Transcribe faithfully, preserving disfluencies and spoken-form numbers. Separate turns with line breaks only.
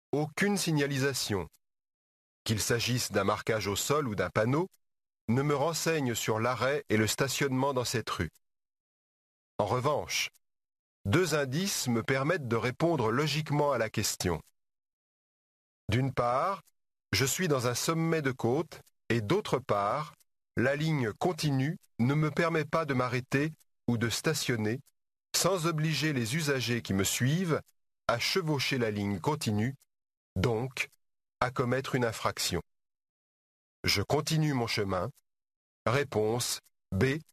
Aucune signalisation, qu'il s'agisse d'un marquage au sol ou d'un panneau, ne me renseigne sur l'arrêt et le stationnement dans cette rue. En revanche, deux indices me permettent de répondre logiquement à la question. D'une part, je suis dans un sommet de côte et d'autre part, la ligne continue ne me permet pas de m'arrêter ou de stationner sans obliger les usagers qui me suivent à chevaucher la ligne continue, donc à commettre une infraction. Je continue mon chemin. Réponse B.